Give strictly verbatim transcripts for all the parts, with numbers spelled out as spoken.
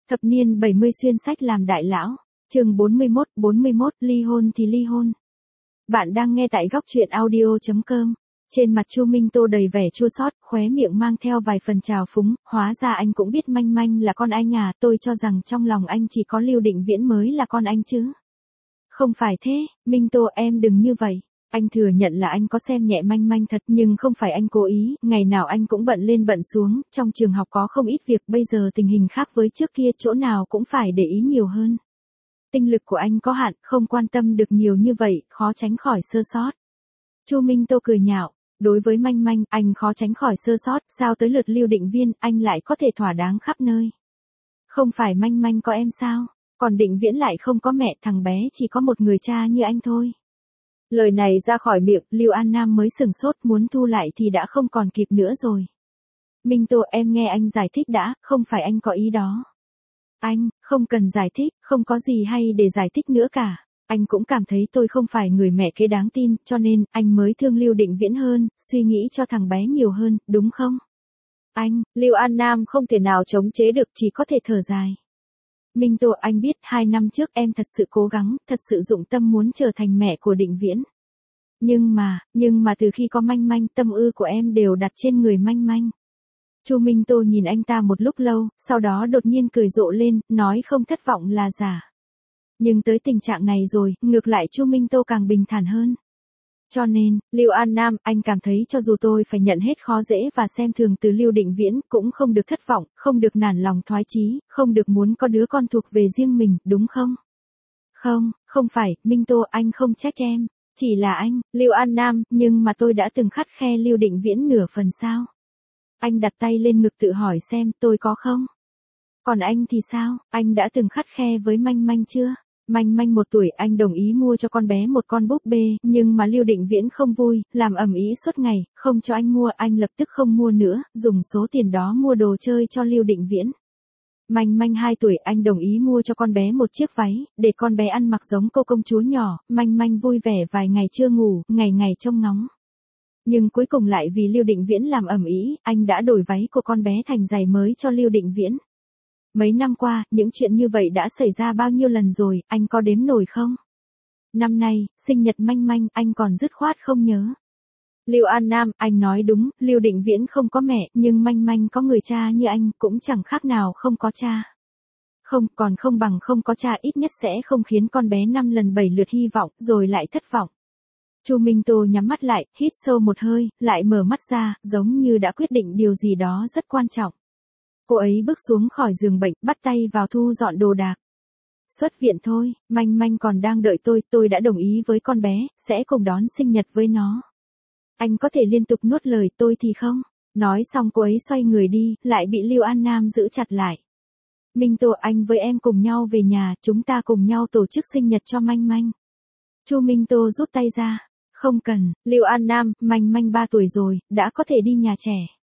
Thập niên bảy mươi xuyên sách làm đại lão. Chương bốn mươi mốt, bốn mươi mốt, ly hôn thì ly hôn. Bạn đang nghe tại góc truyện audio chấm com. Trên mặt Chu Minh Tô đầy vẻ chua xót, khóe miệng mang theo vài phần trào phúng, hóa ra anh cũng biết Manh Manh là con anh à, tôi cho rằng trong lòng anh chỉ có Lưu Định Viễn mới là con anh chứ. Không phải thế, Minh Tô em đừng như vậy. Anh thừa nhận là anh có xem nhẹ Manh Manh thật, nhưng không phải anh cố ý, ngày nào anh cũng bận lên bận xuống, trong trường học có không ít việc, bây giờ tình hình khác với trước kia, chỗ nào cũng phải để ý nhiều hơn. Tinh lực của anh có hạn, không quan tâm được nhiều như vậy, khó tránh khỏi sơ sót. Chu Minh Tô cười nhạo, đối với Manh Manh, anh khó tránh khỏi sơ sót, sao tới lượt Lưu Định Viễn, anh lại có thể thỏa đáng khắp nơi. Không phải Manh Manh có em sao, còn Định Viễn lại không có mẹ, thằng bé chỉ có một người cha như anh thôi. Lời này ra khỏi miệng, Lưu An Nam mới sừng sốt, muốn thu lại thì đã không còn kịp nữa rồi. Minh Tô, em nghe anh giải thích đã, không phải anh có ý đó. Anh, không cần giải thích, không có gì hay để giải thích nữa cả. Anh cũng cảm thấy tôi không phải người mẹ kế đáng tin, cho nên, anh mới thương Lưu Định Viễn hơn, suy nghĩ cho thằng bé nhiều hơn, đúng không? Anh, Lưu An Nam không thể nào chống chế được, chỉ có thể thở dài. Minh Tô, anh biết, hai năm trước em thật sự cố gắng, thật sự dụng tâm muốn trở thành mẹ của Định Viễn. Nhưng mà, nhưng mà từ khi có Manh Manh, tâm ư của em đều đặt trên người Manh Manh. Chu Minh Tô nhìn anh ta một lúc lâu, sau đó đột nhiên cười rộ lên, nói không thất vọng là giả. Nhưng tới tình trạng này rồi, ngược lại Chu Minh Tô càng bình thản hơn. Cho nên, Lưu An Nam, anh cảm thấy cho dù tôi phải nhận hết khó dễ và xem thường từ Lưu Định Viễn, cũng không được thất vọng, không được nản lòng thoái chí, không được muốn có đứa con thuộc về riêng mình, đúng không? Không, không phải, Minh Tô, anh không trách em, chỉ là anh, Lưu An Nam, nhưng mà tôi đã từng khắt khe Lưu Định Viễn nửa phần sao? Anh đặt tay lên ngực tự hỏi xem, tôi có không? Còn anh thì sao, anh đã từng khắt khe với Manh Manh chưa? Manh Manh một tuổi, anh đồng ý mua cho con bé một con búp bê, nhưng mà Lưu Định Viễn không vui, làm ầm ĩ suốt ngày, không cho anh mua, anh lập tức không mua nữa, dùng số tiền đó mua đồ chơi cho Lưu Định Viễn. Manh Manh hai tuổi, anh đồng ý mua cho con bé một chiếc váy, để con bé ăn mặc giống cô công chúa nhỏ, Manh Manh vui vẻ vài ngày chưa ngủ, ngày ngày trông ngóng. Nhưng cuối cùng lại vì Lưu Định Viễn làm ầm ĩ, anh đã đổi váy của con bé thành giày mới cho Lưu Định Viễn. Mấy năm qua, những chuyện như vậy đã xảy ra bao nhiêu lần rồi, anh có đếm nổi không? Năm nay, sinh nhật Manh Manh, anh còn dứt khoát không nhớ. Lưu An Nam, anh nói đúng, Lưu Định Viễn không có mẹ, nhưng Manh Manh có người cha như anh, cũng chẳng khác nào không có cha. Không, còn không bằng không có cha, ít nhất sẽ không khiến con bé năm lần bảy lượt hy vọng, rồi lại thất vọng. Chu Minh Tô nhắm mắt lại, hít sâu một hơi, lại mở mắt ra, giống như đã quyết định điều gì đó rất quan trọng. Cô ấy bước xuống khỏi giường bệnh, bắt tay vào thu dọn đồ đạc. Xuất viện thôi, Manh Manh còn đang đợi tôi, tôi đã đồng ý với con bé, sẽ cùng đón sinh nhật với nó. Anh có thể liên tục nuốt lời, tôi thì không. Nói xong cô ấy xoay người đi, lại bị Lưu An Nam giữ chặt lại. Minh Tô, anh với em cùng nhau về nhà, chúng ta cùng nhau tổ chức sinh nhật cho Manh Manh. Chu Minh Tô rút tay ra. Không cần, Lưu An Nam, Manh Manh ba tuổi rồi, đã có thể đi nhà trẻ.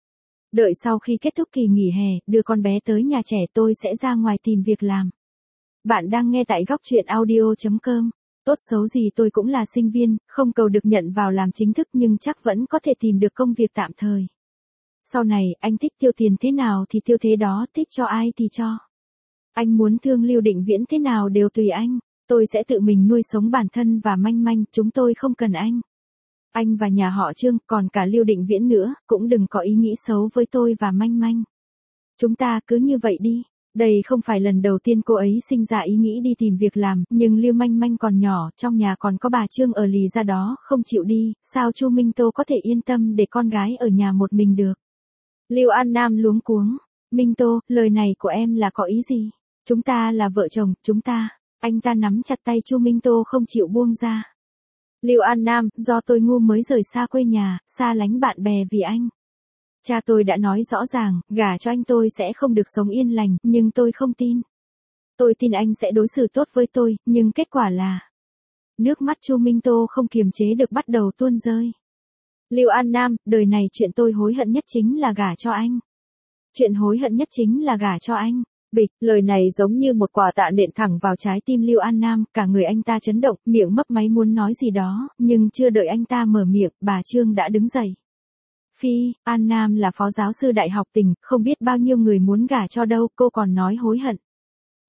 Đợi sau khi kết thúc kỳ nghỉ hè, đưa con bé tới nhà trẻ, tôi sẽ ra ngoài tìm việc làm. Bạn đang nghe tại góc truyện audio chấm com. Tốt xấu gì tôi cũng là sinh viên, không cầu được nhận vào làm chính thức nhưng chắc vẫn có thể tìm được công việc tạm thời. Sau này, anh thích tiêu tiền thế nào thì tiêu thế đó, thích cho ai thì cho. Anh muốn thương Lưu Định Viễn thế nào đều tùy anh. Tôi sẽ tự mình nuôi sống bản thân và Manh Manh, chúng tôi không cần anh. Anh và nhà họ Trương, còn cả Lưu Định Viễn nữa, cũng đừng có ý nghĩ xấu với tôi và Manh Manh. Chúng ta cứ như vậy đi. Đây không phải lần đầu tiên cô ấy sinh ra ý nghĩ đi tìm việc làm, nhưng Lưu Manh Manh còn nhỏ, trong nhà còn có bà Trương ở lì ra đó, không chịu đi, sao Chu Minh Tô có thể yên tâm để con gái ở nhà một mình được. Lưu An Nam luống cuống. Minh Tô, lời này của em là có ý gì? Chúng ta là vợ chồng, chúng ta. Anh ta nắm chặt tay Chu Minh Tô không chịu buông ra. Lưu An Nam, do tôi ngu mới rời xa quê nhà, xa lánh bạn bè vì anh. Cha tôi đã nói rõ ràng, gả cho anh tôi sẽ không được sống yên lành, nhưng tôi không tin. Tôi tin anh sẽ đối xử tốt với tôi, nhưng kết quả là... Nước mắt Chu Minh Tô không kiềm chế được bắt đầu tuôn rơi. Lưu An Nam, đời này chuyện tôi hối hận nhất chính là gả cho anh. Chuyện hối hận nhất chính là gả cho anh. Bịch, lời này giống như một quả tạ nện thẳng vào trái tim Lưu An Nam, cả người anh ta chấn động, miệng mấp máy muốn nói gì đó, nhưng chưa đợi anh ta mở miệng, bà Trương đã đứng dậy. Phi, An Nam là phó giáo sư đại học tỉnh, không biết bao nhiêu người muốn gả cho đâu, cô còn nói hối hận.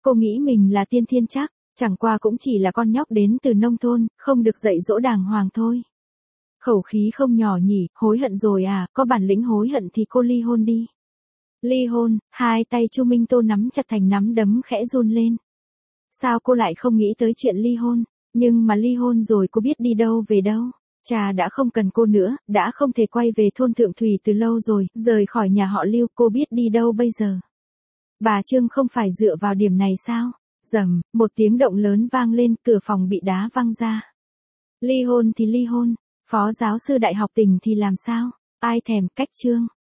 Cô nghĩ mình là tiên thiên chắc, chẳng qua cũng chỉ là con nhóc đến từ nông thôn, không được dạy dỗ đàng hoàng thôi. Khẩu khí không nhỏ nhỉ, hối hận rồi à, có bản lĩnh hối hận thì cô ly hôn đi. Ly hôn, hai tay Chu Minh Tô nắm chặt thành nắm đấm khẽ run lên. Sao cô lại không nghĩ tới chuyện ly hôn, nhưng mà ly hôn rồi cô biết đi đâu về đâu. Cha đã không cần cô nữa, đã không thể quay về thôn Thượng Thủy từ lâu rồi, rời khỏi nhà họ Lưu, cô biết đi đâu bây giờ. Bà Trương không phải dựa vào điểm này sao? Rầm, một tiếng động lớn vang lên, cửa phòng bị đá văng ra. Ly hôn thì ly hôn, phó giáo sư đại học tỉnh thì làm sao? Ai thèm, cách Trương.